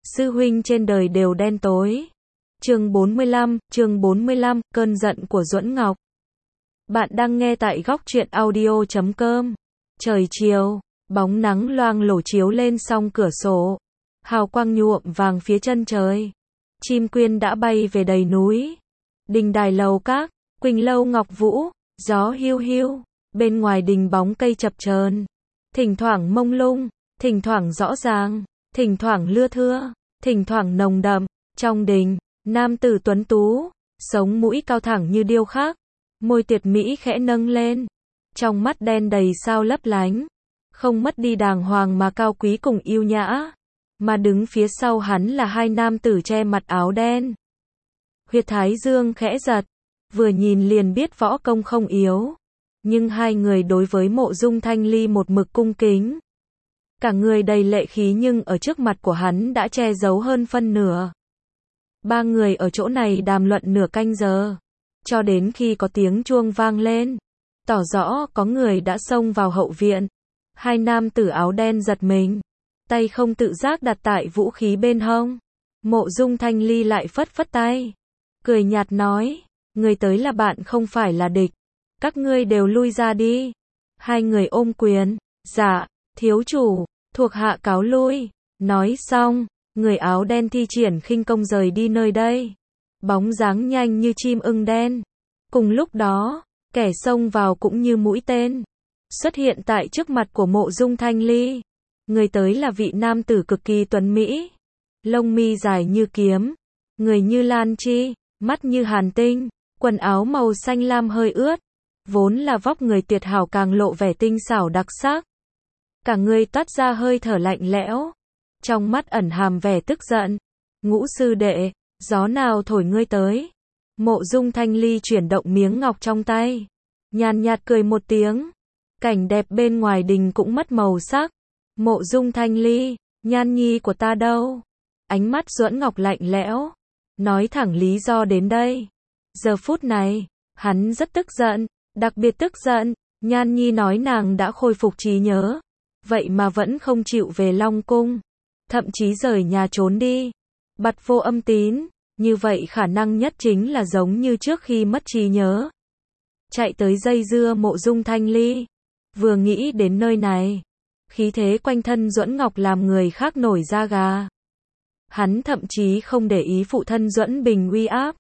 sư huynh trên đời đều đen tối. Chương 45, cơn giận của Duẫn Ngọc. Bạn đang nghe tại góc truyện audio.com. Trời chiều, bóng nắng loang lổ chiếu lên song cửa sổ. Hào quang nhuộm vàng phía chân trời. Chim quyên đã bay về đầy núi. Đình đài lầu các, quỳnh lâu ngọc vũ, gió hiu hiu. Bên ngoài đình bóng cây chập chờn. Thỉnh thoảng mông lung, thỉnh thoảng rõ ràng, thỉnh thoảng lưa thưa, thỉnh thoảng nồng đậm. Trong đình, nam tử tuấn tú, sống mũi cao thẳng như điêu khắc, môi tuyệt mỹ khẽ nâng lên, trong mắt đen đầy sao lấp lánh, không mất đi đàng hoàng mà cao quý cùng yêu nhã, mà đứng phía sau hắn là hai nam tử che mặt áo đen. Huyệt thái dương khẽ giật, vừa nhìn liền biết võ công không yếu, nhưng hai người đối với Mộ Dung Thanh Ly một mực cung kính. Cả người đầy lệ khí nhưng ở trước mặt của hắn đã che giấu hơn phân nửa. Ba người ở chỗ này đàm luận nửa canh giờ, cho đến khi có tiếng chuông vang lên, tỏ rõ có người đã xông vào hậu viện. Hai nam tử áo đen giật mình, tay không tự giác đặt tại vũ khí bên hông. Mộ Dung Thanh Ly lại phất phất tay, cười nhạt nói, người tới là bạn không phải là địch, các ngươi đều lui ra đi. Hai người ôm quyền, dạ, thiếu chủ, thuộc hạ cáo lui. Nói xong, người áo đen thi triển khinh công rời đi nơi đây, bóng dáng nhanh như chim ưng đen. Cùng lúc đó, kẻ xông vào cũng như mũi tên, xuất hiện tại trước mặt của Mộ Dung Thanh Ly. Người tới là vị nam tử cực kỳ tuấn mỹ, lông mi dài như kiếm, người như lan chi, mắt như hàn tinh, quần áo màu xanh lam hơi ướt, vốn là vóc người tuyệt hảo càng lộ vẻ tinh xảo đặc sắc. Cả người toát ra hơi thở lạnh lẽo, trong mắt ẩn hàm vẻ tức giận. Ngũ sư đệ, gió nào thổi ngươi tới? Mộ Dung Thanh Ly chuyển động miếng ngọc trong tay, nhàn nhạt cười một tiếng. Cảnh đẹp bên ngoài đình cũng mất màu sắc. Mộ Dung Thanh Ly, nhan nhi của ta đâu? Ánh mắt Duẫn Ngọc lạnh lẽo, nói thẳng lý do đến đây. Giờ phút này, hắn rất tức giận, đặc biệt tức giận. Nhan nhi nói nàng đã khôi phục trí nhớ, vậy mà vẫn không chịu về Long Cung, thậm chí rời nhà trốn đi, bặt vô âm tín. Như vậy khả năng nhất chính là giống như trước khi mất trí nhớ, chạy tới dây dưa Mộ Dung Thanh Ly. Vừa nghĩ đến nơi này, khí thế quanh thân Duẫn Ngọc làm người khác nổi da gà. Hắn thậm chí không để ý phụ thân Duẫn Bình uy áp,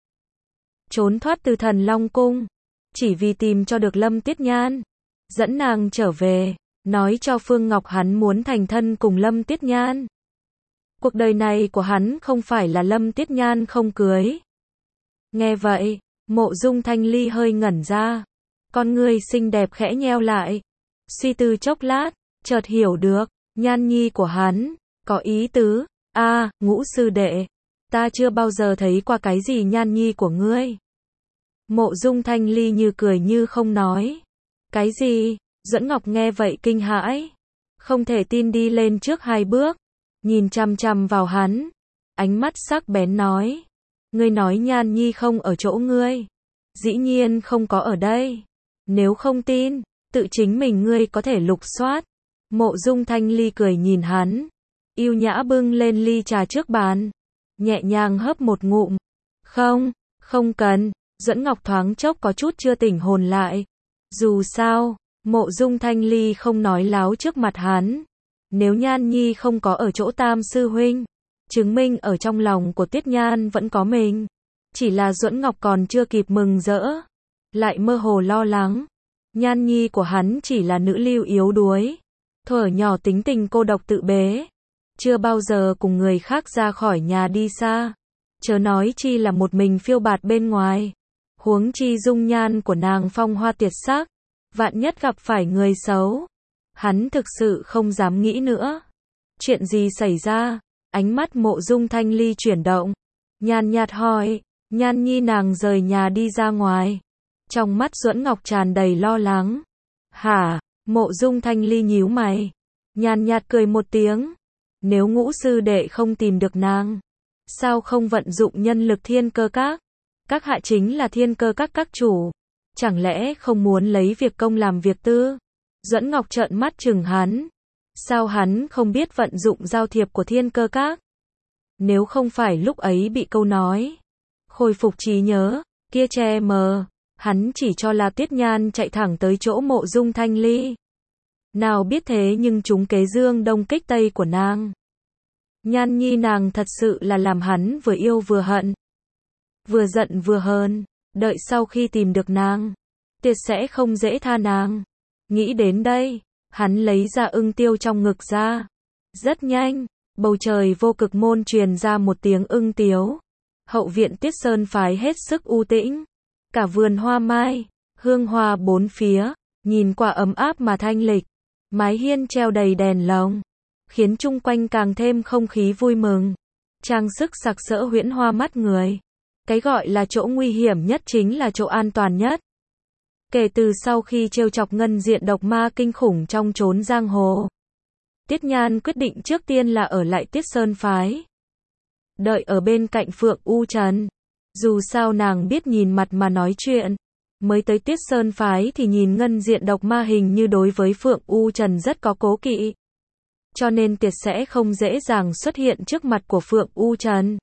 trốn thoát từ Thần Long Cung, chỉ vì tìm cho được Lâm Tiết Nhan, dẫn nàng trở về, nói cho Phương Ngọc hắn muốn thành thân cùng Lâm Tiết Nhan. Cuộc đời này của hắn không phải là Lâm Tiết Nhan không cưới. Nghe vậy, Mộ Dung Thanh Ly hơi ngẩn ra, con ngươi xinh đẹp khẽ nheo lại, suy tư chốc lát, chợt hiểu được, nhan nhi của hắn, có ý tứ, Ngũ sư đệ, ta chưa bao giờ thấy qua cái gì nhan nhi của ngươi. Mộ Dung Thanh Ly như cười như không nói. Cái gì? Duẫn Ngọc nghe vậy kinh hãi, không thể tin đi lên trước hai bước, nhìn chằm chằm vào hắn, ánh mắt sắc bén nói, ngươi nói nhan nhi không ở chỗ ngươi, dĩ nhiên không có ở đây, nếu không tin, tự chính mình ngươi có thể lục soát. Mộ Dung Thanh Ly cười nhìn hắn, yêu nhã bưng lên ly trà trước bàn, nhẹ nhàng hớp một ngụm. Không cần. Duẫn Ngọc thoáng chốc có chút chưa tỉnh hồn lại. Dù sao, Mộ Dung Thanh Ly không nói láo trước mặt hắn. Nếu Nhan Nhi không có ở chỗ Tam sư huynh, chứng minh ở trong lòng của Tiết Nhan vẫn có mình. Chỉ là Duẫn Ngọc còn chưa kịp mừng rỡ, lại mơ hồ lo lắng. Nhan Nhi của hắn chỉ là nữ lưu yếu đuối, thuở nhỏ tính tình cô độc tự bế, chưa bao giờ cùng người khác ra khỏi nhà đi xa, chớ nói chi là một mình phiêu bạt bên ngoài. Huống chi dung nhan của nàng phong hoa tuyệt sắc, vạn nhất gặp phải người xấu, hắn thực sự không dám nghĩ nữa. Chuyện gì xảy ra? Ánh mắt Mộ Dung Thanh Ly chuyển động, nhàn nhạt hỏi. Nhan nhi nàng rời nhà đi ra ngoài. Trong mắt Duẫn Ngọc tràn đầy lo lắng. Hả? Mộ Dung Thanh Ly nhíu mày, nhàn nhạt cười một tiếng. Nếu Ngũ sư đệ không tìm được nàng, sao không vận dụng nhân lực Thiên Cơ Các? Các hạ chính là Thiên Cơ Các các chủ, chẳng lẽ không muốn lấy việc công làm việc tư? Duẫn Ngọc trợn mắt chừng hắn, sao hắn không biết vận dụng giao thiệp của Thiên Cơ Các? Nếu không phải lúc ấy bị câu nói khôi phục trí nhớ kia che mờ, hắn chỉ cho là Tiết Nhan chạy thẳng tới chỗ Mộ Dung Thanh Ly. Nào biết thế nhưng chúng kế dương đông kích tây của nàng. Nhan nhi nàng thật sự là làm hắn vừa yêu vừa hận, vừa giận vừa hờn. Đợi sau khi tìm được nàng, tuyệt sẽ không dễ tha nàng. Nghĩ đến đây, hắn lấy ra ưng tiêu trong ngực ra. Rất nhanh, bầu trời vô cực môn truyền ra một tiếng ưng tiếu. Hậu viện Tiết Sơn phái hết sức u tĩnh. Cả vườn hoa mai, hương hoa bốn phía, nhìn qua ấm áp mà thanh lịch. Mái hiên treo đầy đèn lồng, khiến chung quanh càng thêm không khí vui mừng. Trang sức sặc sỡ huyễn hoa mắt người. Cái gọi là chỗ nguy hiểm nhất chính là chỗ an toàn nhất. Kể từ sau khi trêu chọc ngân diện độc ma kinh khủng trong chốn giang hồ, Tiết Nhan quyết định trước tiên là ở lại Tiết Sơn phái. Đợi ở bên cạnh Phượng U Trần. Dù sao nàng biết nhìn mặt mà nói chuyện. Mới tới Tiết Sơn phái thì nhìn ngân diện độc ma hình như đối với Phượng U Trần rất có cố kỵ. Cho nên tuyệt sẽ không dễ dàng xuất hiện trước mặt của Phượng U Trần.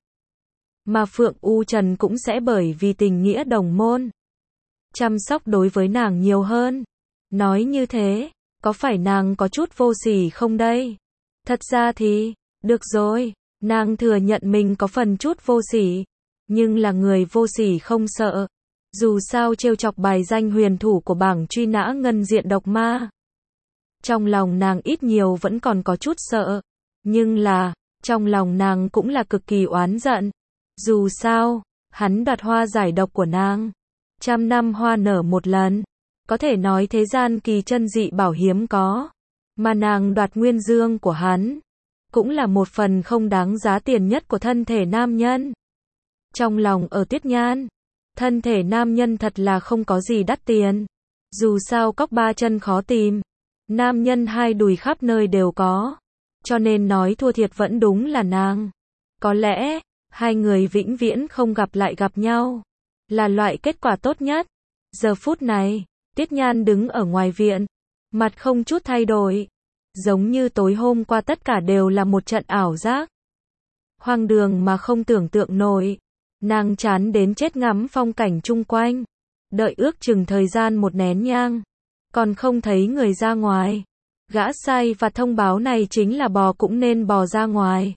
Mà Phượng U Trần cũng sẽ bởi vì tình nghĩa đồng môn, chăm sóc đối với nàng nhiều hơn. Nói như thế, có phải nàng có chút vô sỉ không đây? Thật ra thì, được rồi, nàng thừa nhận mình có phần chút vô sỉ, nhưng là người vô sỉ không sợ. Dù sao trêu chọc bài danh huyền thủ của bảng truy nã ngân diện độc ma. Trong lòng nàng ít nhiều vẫn còn có chút sợ, nhưng là, trong lòng nàng cũng là cực kỳ oán giận. Dù sao, hắn đoạt hoa giải độc của nàng. 100 năm hoa nở một lần. Có thể nói thế gian kỳ chân dị bảo hiếm có. Mà nàng đoạt nguyên dương của hắn. Cũng là một phần không đáng giá tiền nhất của thân thể nam nhân. Trong lòng ở Tiết Nhan, thân thể nam nhân thật là không có gì đắt tiền. Dù sao cóc ba chân khó tìm. Nam nhân hai đùi khắp nơi đều có. Cho nên nói thua thiệt vẫn đúng là nàng. Có lẽ, hai người vĩnh viễn không gặp lại gặp nhau, là loại kết quả tốt nhất. Giờ phút này, Tiết Nhan đứng ở ngoài viện, mặt không chút thay đổi. Giống như tối hôm qua tất cả đều là một trận ảo giác. Hoang đường mà không tưởng tượng nổi. Nàng chán đến chết ngắm phong cảnh chung quanh. Đợi ước chừng thời gian một nén nhang. Còn không thấy người ra ngoài. Gã sai vặt thông báo này chính là bò cũng nên bò ra ngoài.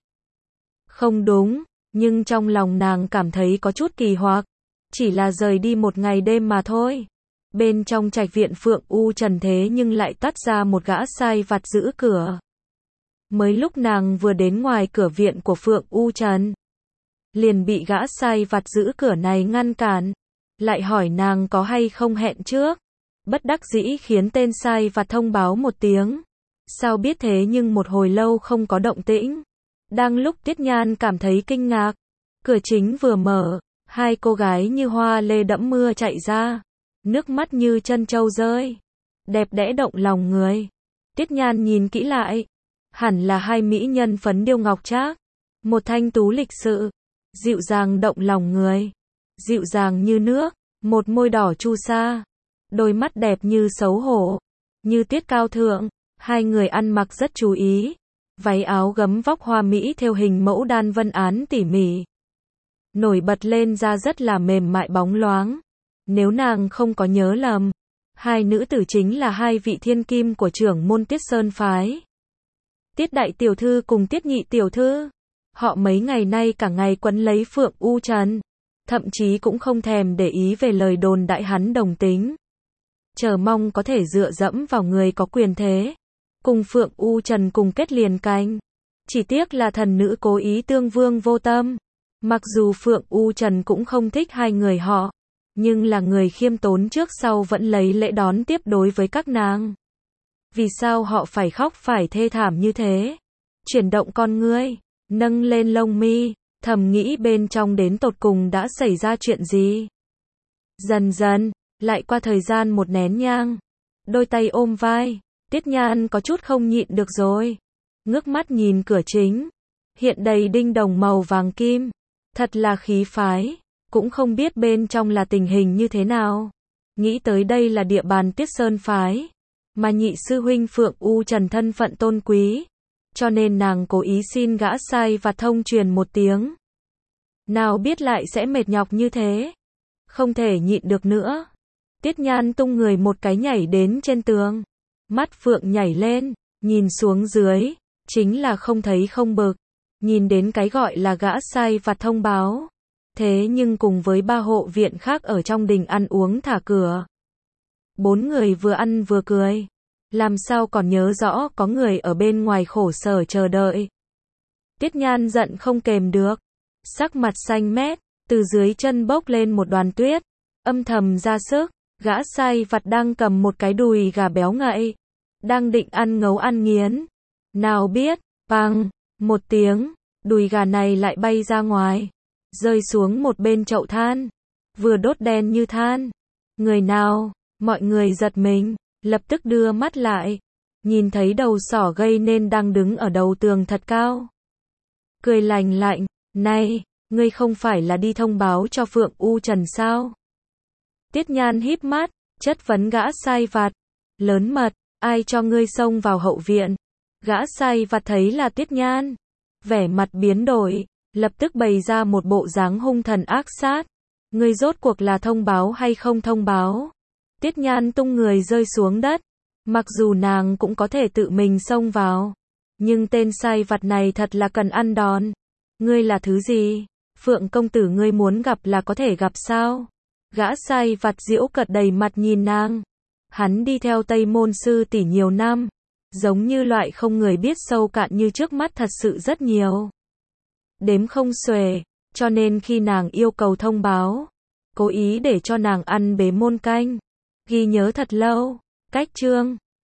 Không đúng, nhưng trong lòng nàng cảm thấy có chút kỳ hoặc. Chỉ là rời đi một ngày đêm mà thôi. Bên trong trạch viện Phượng U Trần thế nhưng lại tắt ra một gã sai vặt giữ cửa. Mới lúc nàng vừa đến ngoài cửa viện của Phượng U Trần, liền bị gã sai vặt giữ cửa này ngăn cản. Lại hỏi nàng có hay không hẹn trước. Bất đắc dĩ khiến tên sai vặt thông báo một tiếng. Sao biết thế nhưng một hồi lâu không có động tĩnh. Đang lúc Tiết Nhan cảm thấy kinh ngạc, cửa chính vừa mở, hai cô gái như hoa lê đẫm mưa chạy ra, nước mắt như chân trâu rơi, đẹp đẽ động lòng người. Tiết Nhan nhìn kỹ lại, hẳn là hai mỹ nhân phấn điêu ngọc trác, một thanh tú lịch sự, dịu dàng động lòng người, dịu dàng như nước, một môi đỏ chu sa, đôi mắt đẹp như xấu hổ, như tiết cao thượng. Hai người ăn mặc rất chú ý. Váy áo gấm vóc hoa mỹ theo hình mẫu đan vân án tỉ mỉ. Nổi bật lên ra rất là mềm mại bóng loáng. Nếu nàng không có nhớ lầm, hai nữ tử chính là hai vị thiên kim của trưởng môn Tiết Sơn phái. Tiết đại tiểu thư cùng Tiết nhị tiểu thư. Họ mấy ngày nay cả ngày quấn lấy Phượng U Trần. Thậm chí cũng không thèm để ý về lời đồn đại hắn đồng tính. Chờ mong có thể dựa dẫm vào người có quyền thế. Cùng Phượng U Trần cùng kết liền canh. Chỉ tiếc là thần nữ cố ý tương vương vô tâm. Mặc dù Phượng U Trần cũng không thích hai người họ, nhưng là người khiêm tốn trước sau vẫn lấy lễ đón tiếp đối với các nàng. Vì sao họ phải khóc phải thê thảm như thế? Chuyển động con ngươi, nâng lên lông mi, thầm nghĩ bên trong đến tột cùng đã xảy ra chuyện gì. Dần dần, lại qua thời gian một nén nhang, đôi tay ôm vai, Tiết Nhan có chút không nhịn được rồi. Ngước mắt nhìn cửa chính, hiện đầy đinh đồng màu vàng kim, thật là khí phái, cũng không biết bên trong là tình hình như thế nào. Nghĩ tới đây là địa bàn Tiết Sơn phái, mà nhị sư huynh Phượng U Trần thân phận tôn quý, cho nên nàng cố ý xin gã sai vặt thông truyền một tiếng. Nào biết lại sẽ mệt nhọc như thế. Không thể nhịn được nữa. Tiết Nhan tung người một cái nhảy đến trên tường. Mắt phượng nhảy lên, nhìn xuống dưới, chính là không thấy không bực. Nhìn đến cái gọi là gã sai vặt thông báo. Thế nhưng cùng với 3 hộ viện khác ở trong đình ăn uống thả cửa. 4 người vừa ăn vừa cười. Làm sao còn nhớ rõ có người ở bên ngoài khổ sở chờ đợi. Tiết Nhan giận không kềm được. Sắc mặt xanh mét, từ dưới chân bốc lên một đoàn tuyết. Âm thầm ra sức, gã sai vặt đang cầm một cái đùi gà béo ngậy. Đang định ăn ngấu ăn nghiến. Nào biết, bang, một tiếng, đùi gà này lại bay ra ngoài. Rơi xuống một bên chậu than. Vừa đốt đen như than. Người nào? Mọi người giật mình, lập tức đưa mắt lại. Nhìn thấy đầu sỏ gây nên đang đứng ở đầu tường thật cao. Cười lành lạnh, này, ngươi không phải là đi thông báo cho Phượng U Trần sao? Tiết Nhan híp mắt, chất vấn gã sai vặt. Lớn mật, ai cho ngươi xông vào hậu viện? Gã sai vặt thấy là Tiết Nhan. Vẻ mặt biến đổi, lập tức bày ra một bộ dáng hung thần ác sát. Ngươi rốt cuộc là thông báo hay không thông báo? Tiết Nhan tung người rơi xuống đất. Mặc dù nàng cũng có thể tự mình xông vào. Nhưng tên sai vặt này thật là cần ăn đòn. Ngươi là thứ gì? Phượng công tử ngươi muốn gặp là có thể gặp sao? Gã sai vặt giễu cợt đầy mặt nhìn nàng. Hắn đi theo Tây Môn sư tỷ nhiều năm. Giống như loại không người biết sâu cạn như trước mắt thật sự rất nhiều. Đếm không xuể. Cho nên khi nàng yêu cầu thông báo, cố ý để cho nàng ăn bế môn canh. Ghi nhớ thật lâu. Cách chương